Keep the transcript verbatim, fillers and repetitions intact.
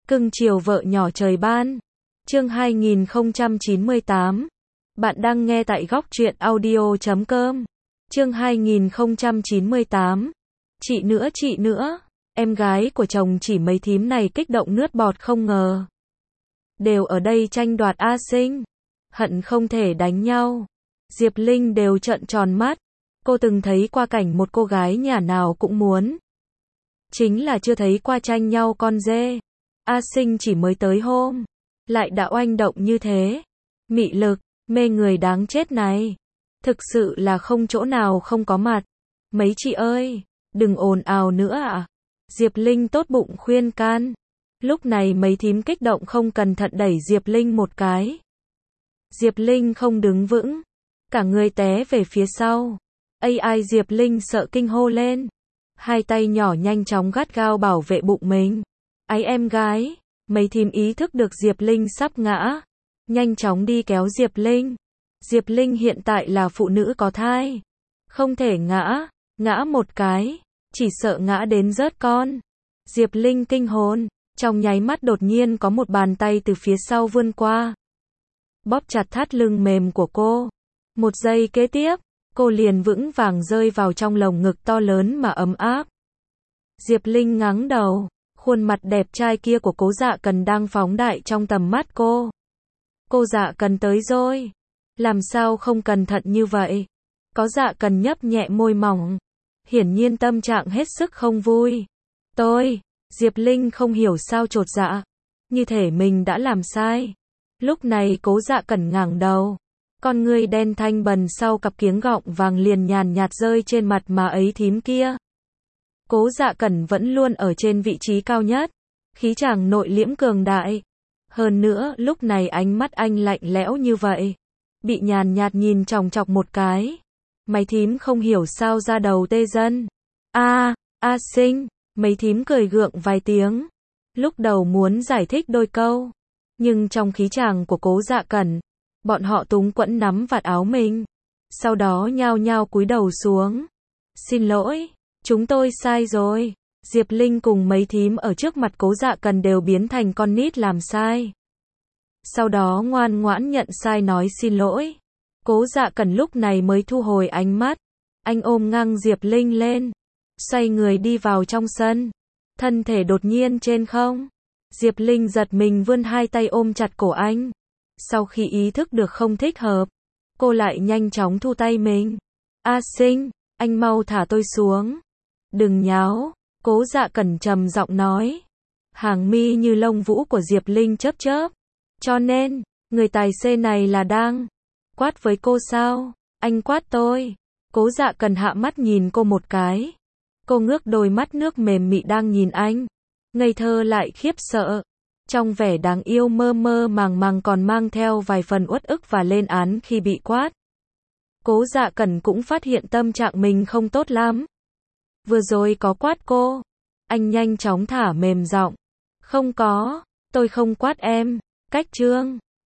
Cưng chiều vợ nhỏ trời ban. Chương hai nghìn không trăm chín mươi tám. Bạn đang nghe tại góc truyện audio chấm com. Chương hai nghìn không trăm chín mươi tám. Chị nữa chị nữa. Em gái của chồng chỉ mấy thím này kích động nước bọt không ngờ. Đều ở đây tranh đoạt A Sinh. Hận không thể đánh nhau. Diệp Linh đều trợn tròn mắt. Cô từng thấy qua cảnh một cô gái nhà nào cũng muốn. Chính là chưa thấy qua tranh nhau con dê. A Sinh chỉ mới tới hôm. Lại đã oanh động như thế. Mị lực, mê người đáng chết này. Thực sự là không chỗ nào không có mặt. Mấy chị ơi, đừng ồn ào nữa ạ. Diệp Linh tốt bụng khuyên can. Lúc này mấy thím kích động không cẩn thận đẩy Diệp Linh một cái. Diệp Linh không đứng vững. Cả người té về phía sau. Ây ai Diệp Linh sợ kinh hô lên. Hai tay nhỏ nhanh chóng gắt gao bảo vệ bụng mình. Ái em gái. Mấy thím ý thức được Diệp Linh sắp ngã. Nhanh chóng đi kéo Diệp Linh. Diệp Linh hiện tại là phụ nữ có thai. Không thể ngã. Ngã một cái. Chỉ sợ ngã đến rớt con. Diệp Linh kinh hồn. Trong nháy mắt đột nhiên có một bàn tay từ phía sau vươn qua. Bóp chặt thắt lưng mềm của cô. Một giây kế tiếp. Cô liền vững vàng rơi vào trong lồng ngực to lớn mà ấm áp. Diệp Linh ngáng đầu. Khuôn mặt đẹp trai kia của Cố Dạ Cần đang phóng đại trong tầm mắt cô. Cô Dạ Cần tới rồi. Làm sao không cẩn thận như vậy? Có Dạ Cần nhấp nhẹ môi mỏng. Hiển nhiên tâm trạng hết sức không vui. Tôi, Diệp Linh không hiểu sao chột dạ. Như thể mình đã làm sai. Lúc này Cố Dạ Cần ngẩng đầu. Con ngươi đen thanh bần sau cặp kiếng gọng vàng liền nhàn nhạt rơi trên mặt mà ấy thím kia. Cố Dạ Cẩn vẫn luôn ở trên vị trí cao nhất. Khí chàng nội liễm cường đại. Hơn nữa, lúc này ánh mắt anh lạnh lẽo như vậy. Bị nhàn nhạt nhìn chòng chọc một cái. Mấy thím không hiểu sao ra đầu tê dần. A, A Sinh, mấy thím cười gượng vài tiếng. Lúc đầu muốn giải thích đôi câu. Nhưng trong khí chàng của Cố Dạ Cẩn, bọn họ túng quẫn nắm vạt áo mình. Sau đó nhao nhao cúi đầu xuống. Xin lỗi. Chúng tôi sai rồi. Diệp Linh cùng mấy thím ở trước mặt Cố Dạ Cần đều biến thành con nít làm sai. Sau đó ngoan ngoãn nhận sai nói xin lỗi. Cố Dạ Cần lúc này mới thu hồi ánh mắt. Anh ôm ngang Diệp Linh lên. Xoay người đi vào trong sân. Thân thể đột nhiên trên không. Diệp Linh giật mình vươn hai tay ôm chặt cổ anh. Sau khi ý thức được không thích hợp, cô lại nhanh chóng thu tay mình. A Sinh, anh mau thả tôi xuống. Đừng nháo, Cố Dạ Cẩn trầm giọng nói. Hàng mi như lông vũ của Diệp Linh chớp chớp. Cho nên, người tài xế này là đang quát với cô sao? Anh quát tôi. Cố Dạ Cẩn hạ mắt nhìn cô một cái. Cô ngước đôi mắt nước mềm mị đang nhìn anh. Ngây thơ lại khiếp sợ. Trong vẻ đáng yêu mơ mơ màng màng còn mang theo vài phần uất ức và lên án khi bị quát. Cố Dạ Cẩn cũng phát hiện tâm trạng mình không tốt lắm. Vừa rồi có quát cô. Anh nhanh chóng thả mềm giọng. Không có, tôi không quát em. Cách trương.